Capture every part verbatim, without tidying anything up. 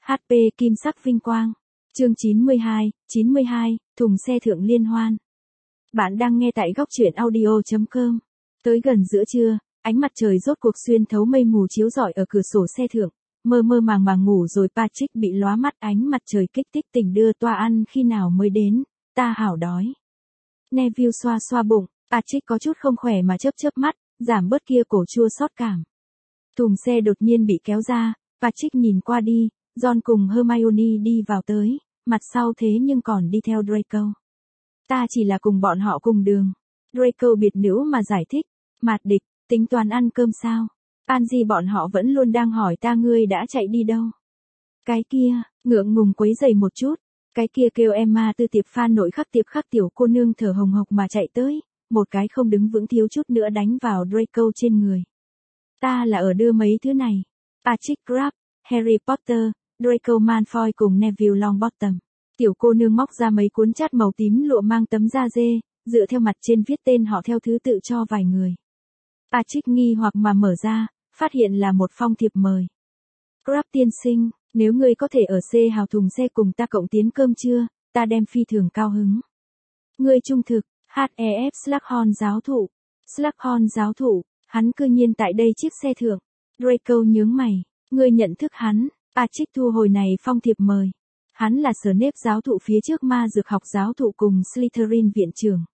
hát pê Kim sắc vinh quang. Chương chín mươi hai, chín mươi hai, thùng xe thượng liên hoan. Bạn đang nghe tại góc truyện audio chấm com. Tới gần giữa trưa, ánh mặt trời rốt cuộc xuyên thấu mây mù chiếu rọi ở cửa sổ xe thượng, mơ mơ màng màng ngủ rồi Patrick bị lóa mắt ánh mặt trời kích thích tỉnh đưa toa ăn khi nào mới đến, ta hảo đói. Neville xoa xoa bụng, Patrick có chút không khỏe mà chớp chớp mắt, giảm bớt kia cổ chua xót cảm. Thùng xe đột nhiên bị kéo ra, Patrick nhìn qua đi, Ron cùng Hermione đi vào tới, mặt sau thế nhưng còn đi theo Draco. Ta chỉ là cùng bọn họ cùng đường. Draco biệt nữ mà giải thích, Mạt Địch, tính toán ăn cơm sao? Pansy bọn họ vẫn luôn đang hỏi ta ngươi đã chạy đi đâu. Cái kia, ngượng ngùng quấy giày một chút, cái kia kêu Emma từ tiệp phan nội khắc tiệp khắc tiểu cô nương thở hồng hộc mà chạy tới, một cái không đứng vững thiếu chút nữa đánh vào Draco trên người. Ta là ở đưa mấy thứ này. Patrick Crabbe, Harry Potter, Draco Malfoy cùng Neville Longbottom. Tiểu cô nương móc ra mấy cuốn chát màu tím lụa mang tấm da dê, dựa theo mặt trên viết tên họ theo thứ tự cho vài người. Patrick nghi hoặc mà mở ra, phát hiện là một phong thiệp mời. Crabbe tiên sinh, nếu ngươi có thể ở C hào thùng xe cùng ta cộng tiến cơm trưa, ta đem phi thường cao hứng. Ngươi trung thực, hát e ép Slughorn giáo thụ. Slughorn giáo thụ, hắn cư nhiên tại đây chiếc xe thượng. Draco nhướng mày, ngươi nhận thức hắn. Patrick thu hồi này phong thiệp mời. Hắn là Snape giáo thụ phía trước ma dược học giáo thụ cùng Slytherin viện trưởng.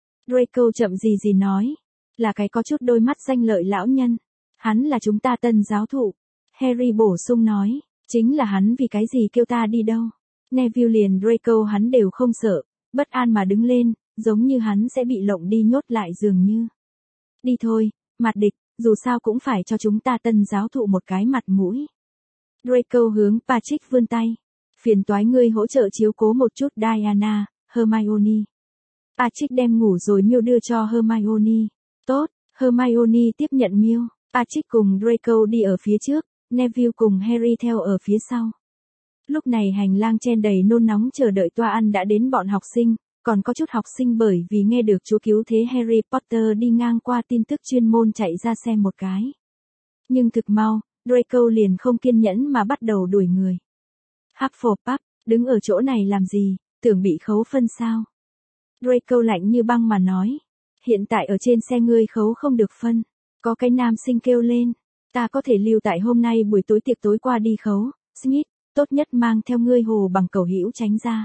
Draco chậm gì gì nói, là cái có chút đôi mắt danh lợi lão nhân. Hắn là chúng ta tân giáo thụ. Harry bổ sung nói, chính là hắn vì cái gì kêu ta đi đâu. Neville liền Draco hắn đều không sợ, bất an mà đứng lên, giống như hắn sẽ bị lộng đi nhốt lại dường như. Đi thôi, Mạt Địch, dù sao cũng phải cho chúng ta tân giáo thụ một cái mặt mũi. Draco hướng Patrick vươn tay. Phiền toái ngươi hỗ trợ chiếu cố một chút Diana, Hermione. Patrick đem ngủ rồi miêu đưa cho Hermione. Tốt, Hermione tiếp nhận miêu. Patrick cùng Draco đi ở phía trước, Neville cùng Harry theo ở phía sau. Lúc này hành lang chen đầy nôn nóng chờ đợi toa ăn đã đến bọn học sinh, còn có chút học sinh bởi vì nghe được Chúa Cứu Thế Harry Potter đi ngang qua tin tức chuyên môn chạy ra xem một cái. Nhưng thực mau, Draco liền không kiên nhẫn mà bắt đầu đuổi người. Hufflepuff, đứng ở chỗ này làm gì, tưởng bị khấu phân sao? Draco lạnh như băng mà nói. Hiện tại ở trên xe ngươi khấu không được phân. Có cái nam sinh kêu lên. Ta có thể lưu tại hôm nay buổi tối tiệc tối qua đi khấu. Smith, tốt nhất mang theo ngươi hồ bằng cầu hữu tránh ra.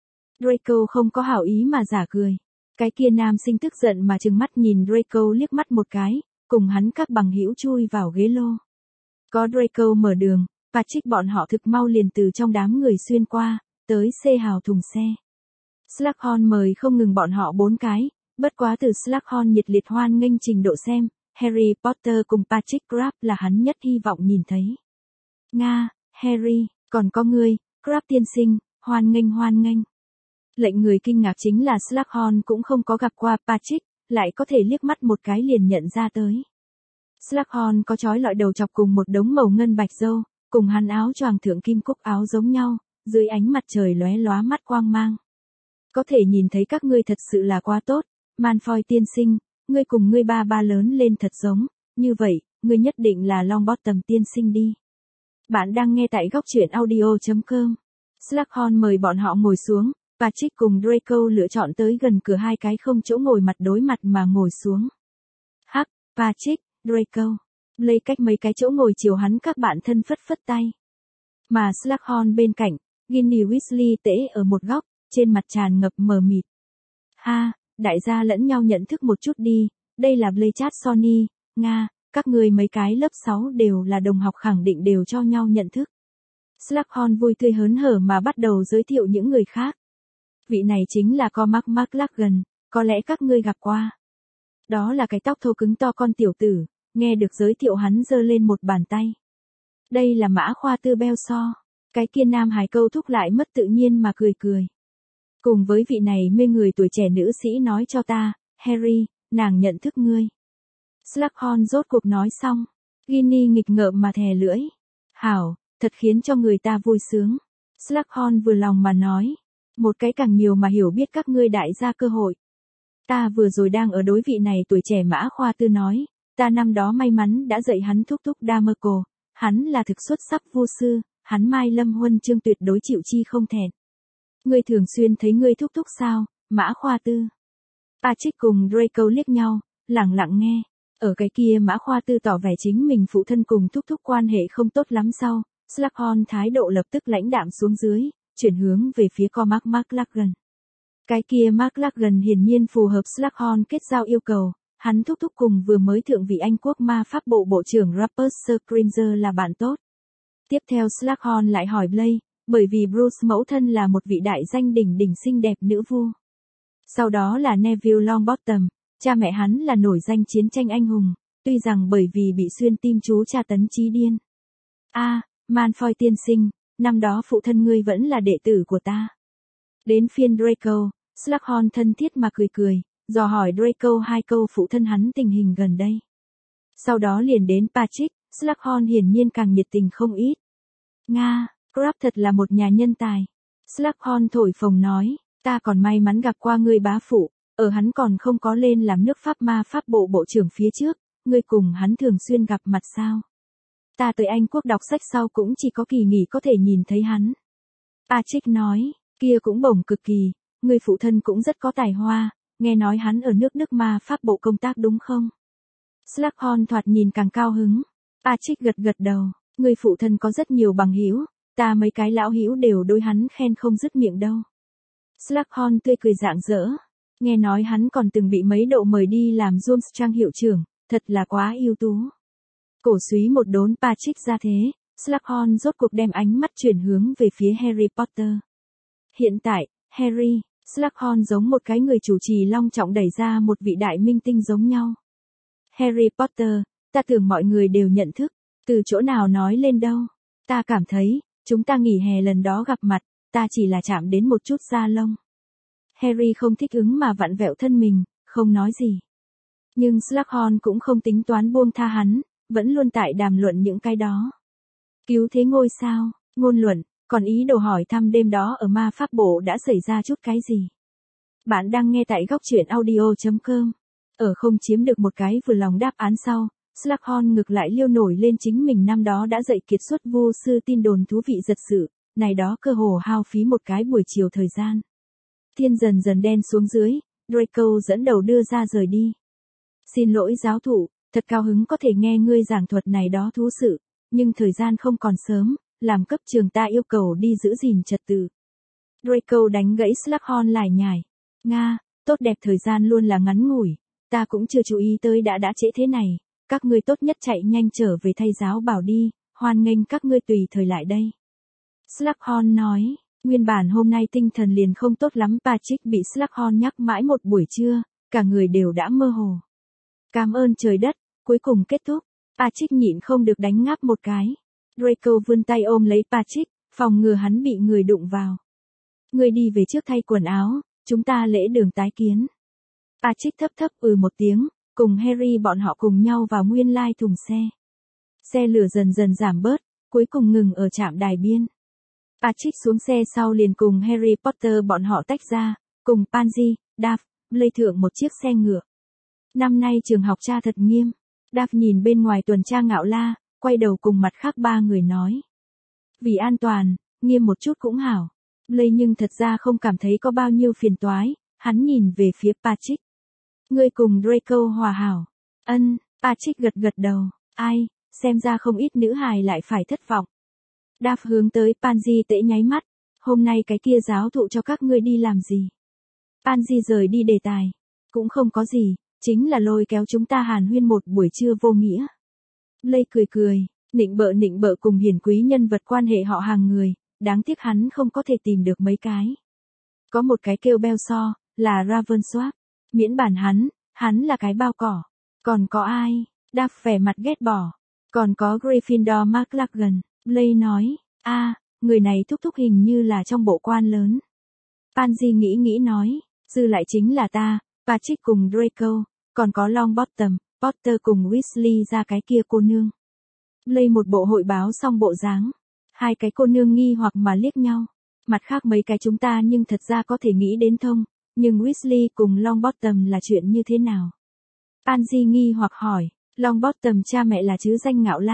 Draco không có hảo ý mà giả cười. Cái kia nam sinh tức giận mà trừng mắt nhìn Draco liếc mắt một cái, cùng hắn các bằng hữu chui vào ghế lô. Có Draco mở đường, Patrick bọn họ thực mau liền từ trong đám người xuyên qua, tới C hào thùng xe. Slughorn mời không ngừng bọn họ bốn cái, bất quá từ Slughorn nhiệt liệt hoan nghênh trình độ xem, Harry Potter cùng Patrick Crabbe là hắn nhất hy vọng nhìn thấy. Nga, Harry, còn có ngươi, Crabbe tiên sinh, hoan nghênh hoan nghênh. Lệnh người kinh ngạc chính là Slughorn cũng không có gặp qua Patrick, lại có thể liếc mắt một cái liền nhận ra tới. Slughorn có chói lọi đầu chọc cùng một đống màu ngân bạch râu, cùng hắn áo choàng thượng kim cúc áo giống nhau, dưới ánh mặt trời lóe lóa mắt quang mang. Có thể nhìn thấy các ngươi thật sự là quá tốt, Malfoy tiên sinh, ngươi cùng ngươi ba ba lớn lên thật giống, như vậy, ngươi nhất định là Longbottom tiên sinh đi. Bạn đang nghe tại góc truyện audio chấm com. Slughorn mời bọn họ ngồi xuống, Patrick cùng Draco lựa chọn tới gần cửa hai cái không chỗ ngồi mặt đối mặt mà ngồi xuống. Hắc, Patrick, Draco. Lấy cách mấy cái chỗ ngồi chiều hắn các bạn thân phất phất tay. Mà Slughorn bên cạnh, Ginny Weasley tễ ở một góc, trên mặt tràn ngập mờ mịt. Ha, đại gia lẫn nhau nhận thức một chút đi, đây là Blechat Sonny, Nga, các người mấy cái lớp sáu đều là đồng học khẳng định đều cho nhau nhận thức. Slughorn vui tươi hớn hở mà bắt đầu giới thiệu những người khác. Vị này chính là Cormac McLaggen, có lẽ các ngươi gặp qua. Đó là cái tóc thô cứng to con tiểu tử, nghe được giới thiệu hắn giơ lên một bàn tay. Đây là Mã Khoa Tư Belso, cái kia nam hài câu thúc lại mất tự nhiên mà cười cười. Cùng với vị này mê người tuổi trẻ nữ sĩ nói cho ta, Harry, nàng nhận thức ngươi. Slughorn rốt cuộc nói xong, Ginny nghịch ngợm mà thè lưỡi. Hảo, thật khiến cho người ta vui sướng. Slughorn vừa lòng mà nói, một cái càng nhiều mà hiểu biết các ngươi đại gia cơ hội. Ta vừa rồi đang ở đối vị này tuổi trẻ Mã Khoa Tư nói, ta năm đó may mắn đã dạy hắn thúc thúc Dumbledore, hắn là thực xuất sắc vô sư, hắn Mai Lâm huân chương tuyệt đối chịu chi không thẹn. Ngươi thường xuyên thấy ngươi thúc thúc sao, Mã Khoa Tư. Patrick cùng Draco liếc nhau, lặng lặng nghe. Ở cái kia Mã Khoa Tư tỏ vẻ chính mình phụ thân cùng thúc thúc quan hệ không tốt lắm sau, Slughorn thái độ lập tức lãnh đạm xuống dưới, chuyển hướng về phía Cormac McLagan. Cái kia McLagan hiển nhiên phù hợp Slughorn kết giao yêu cầu, hắn thúc thúc cùng vừa mới thượng vị Anh quốc ma pháp bộ bộ trưởng Rupert Scringer là bạn tốt. Tiếp theo Slughorn lại hỏi Blake, bởi vì Bruce mẫu thân là một vị đại danh đỉnh đỉnh xinh đẹp nữ vua. Sau đó là Neville Longbottom, cha mẹ hắn là nổi danh chiến tranh anh hùng, tuy rằng bởi vì bị xuyên tim chú tra tấn trí điên. A, à, Malfoy tiên sinh, năm đó phụ thân ngươi vẫn là đệ tử của ta. Đến phiên Draco, Slughorn thân thiết mà cười cười, dò hỏi Draco hai câu phụ thân hắn tình hình gần đây. Sau đó liền đến Patrick, Slughorn hiển nhiên càng nhiệt tình không ít. Nga, Crabbe thật là một nhà nhân tài. Slughorn thổi phồng nói, ta còn may mắn gặp qua ngươi bá phụ, ở hắn còn không có lên làm nước Pháp ma pháp bộ bộ trưởng phía trước, ngươi cùng hắn thường xuyên gặp mặt sao. Ta tới Anh quốc đọc sách sau cũng chỉ có kỳ nghỉ có thể nhìn thấy hắn. Patrick nói, kia cũng bổng cực kỳ, ngươi phụ thân cũng rất có tài hoa, nghe nói hắn ở nước Đức ma pháp bộ công tác đúng không? Slughorn thoạt nhìn càng cao hứng. Patrick gật gật đầu, ngươi phụ thân có rất nhiều bằng hữu, ta mấy cái lão hữu đều đối hắn khen không dứt miệng đâu. Slughorn tươi cười rạng rỡ, nghe nói hắn còn từng bị mấy độ mời đi làm Durmstrang hiệu trưởng, thật là quá ưu tú. Cổ súy một đốn Patrick ra thế, Slughorn rốt cuộc đem ánh mắt chuyển hướng về phía Harry Potter. Hiện tại, Harry, Slughorn giống một cái người chủ trì long trọng đẩy ra một vị đại minh tinh giống nhau. Harry Potter, ta tưởng mọi người đều nhận thức, từ chỗ nào nói lên đâu. Ta cảm thấy, chúng ta nghỉ hè lần đó gặp mặt, ta chỉ là chạm đến một chút da lông. Harry không thích ứng mà vặn vẹo thân mình, không nói gì. Nhưng Slughorn cũng không tính toán buông tha hắn, vẫn luôn tại đàm luận những cái đó. Cứu thế ngôi sao, ngôn luận, còn ý đồ hỏi thăm đêm đó ở ma pháp bộ đã xảy ra chút cái gì. Bạn đang nghe tại góc truyện audio chấm com. Ở không chiếm được một cái vừa lòng đáp án sau, Slughorn ngược lại liêu nổi lên chính mình năm đó đã dạy kiệt xuất vô sư tin đồn thú vị giật sự, này đó cơ hồ hao phí một cái buổi chiều thời gian. Thiên dần dần đen xuống dưới, Draco dẫn đầu đưa ra rời đi. Xin lỗi giáo thụ, thật cao hứng có thể nghe ngươi giảng thuật này đó thú sự, nhưng thời gian không còn sớm, làm cấp trường ta yêu cầu đi giữ gìn trật tự. Draco đánh gãy Slughorn lải nhải. Nga, tốt đẹp thời gian luôn là ngắn ngủi, ta cũng chưa chú ý tới đã đã trễ thế này, các ngươi tốt nhất chạy nhanh trở về thay giáo bảo đi, hoan nghênh các ngươi tùy thời lại đây. Slughorn nói, nguyên bản hôm nay tinh thần liền không tốt lắm. Patrick bị Slughorn nhắc mãi một buổi trưa, cả người đều đã mơ hồ. Cảm ơn trời đất, cuối cùng kết thúc, Patrick nhịn không được đánh ngáp một cái. Draco vươn tay ôm lấy Patrick, phòng ngừa hắn bị người đụng vào. Ngươi đi về trước thay quần áo, chúng ta lễ đường tái kiến. Patrick thấp thấp ừ một tiếng, cùng Harry bọn họ cùng nhau vào nguyên lai thùng xe. Xe lửa dần dần giảm bớt, cuối cùng ngừng ở trạm đài biên. Patrick xuống xe sau liền cùng Harry Potter bọn họ tách ra, cùng Pansy, Dav, Blake thượng một chiếc xe ngựa. Năm nay trường học tra thật nghiêm. Dav nhìn bên ngoài tuần tra ngạo la, quay đầu cùng mặt khác ba người nói. Vì an toàn, nghiêm một chút cũng hảo. Blake nhưng thật ra không cảm thấy có bao nhiêu phiền toái, hắn nhìn về phía Patrick. Ngươi cùng Draco hòa hảo. Ân, Patrick gật gật đầu. Ai, xem ra không ít nữ hài lại phải thất vọng. Dav hướng tới Pansy tễ nháy mắt. Hôm nay cái kia giáo thụ cho các ngươi đi làm gì? Pansy rời đi đề tài. Cũng không có gì, chính là lôi kéo chúng ta hàn huyên một buổi trưa vô nghĩa. Blake cười cười, nịnh bợ nịnh bợ cùng hiển quý nhân vật quan hệ họ hàng người, đáng tiếc hắn không có thể tìm được mấy cái. Có một cái kêu Belso, là Ravensworth, miễn bản hắn, hắn là cái bao cỏ. Còn có ai? Dav vẻ mặt ghét bỏ. Còn có Gryffindor McLagan, Blake nói, a, à, người này thúc thúc hình như là trong bộ quan lớn. Pansy nghĩ nghĩ nói, dư lại chính là ta, Patrick cùng Draco, còn có Longbottom, Potter cùng Weasley ra cái kia cô nương. Blake một bộ hội báo xong bộ dáng. Hai cái cô nương nghi hoặc mà liếc nhau. Mặt khác mấy cái chúng ta nhưng thật ra có thể nghĩ đến thông, nhưng Weasley cùng Longbottom là chuyện như thế nào? Pansy nghi hoặc hỏi, Longbottom cha mẹ là chứ danh ngạo la,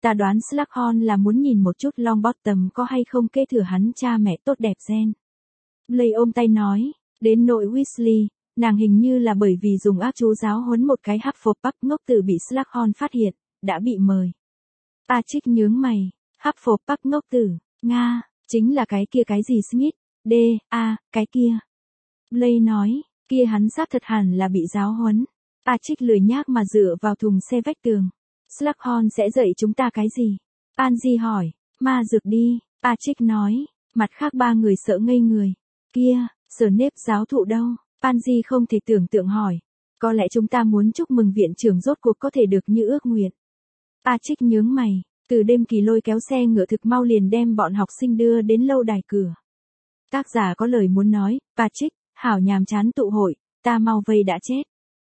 Ta đoán Slughorn là muốn nhìn một chút Longbottom có hay không kế thừa hắn cha mẹ tốt đẹp gen. Blaise ôm tay nói, đến nội Weasley, nàng hình như là bởi vì dùng ác chú giáo huấn một cái Hufflepuff ngốc tử bị Slughorn phát hiện, đã bị mời. Patrick nhướng mày, Hufflepuff ngốc tử, Nga, chính là cái kia cái gì Smith, D, A, cái kia. Blaise nói, kia hắn xác thật hẳn là bị giáo huấn. Patrick lười nhác mà dựa vào thùng xe vách tường. Slughorn sẽ dạy chúng ta cái gì? Pansy hỏi, ma dược đi, Patrick nói, mặt khác ba người sợ ngây người. Kia, Snape giáo thụ đâu? Pansy không thể tưởng tượng hỏi. Có lẽ chúng ta muốn chúc mừng viện trưởng rốt cuộc có thể được như ước nguyện. Patrick nhướng mày, từ đêm kỳ lôi kéo xe ngựa thực mau liền đem bọn học sinh đưa đến lâu đài cửa. Tác giả có lời muốn nói, Patrick, hảo nhàm chán tụ hội, ta mau vây đã chết.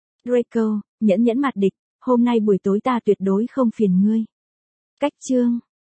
Draco, nhẫn nhẫn mặt địch, hôm nay buổi tối ta tuyệt đối không phiền ngươi. Cách chương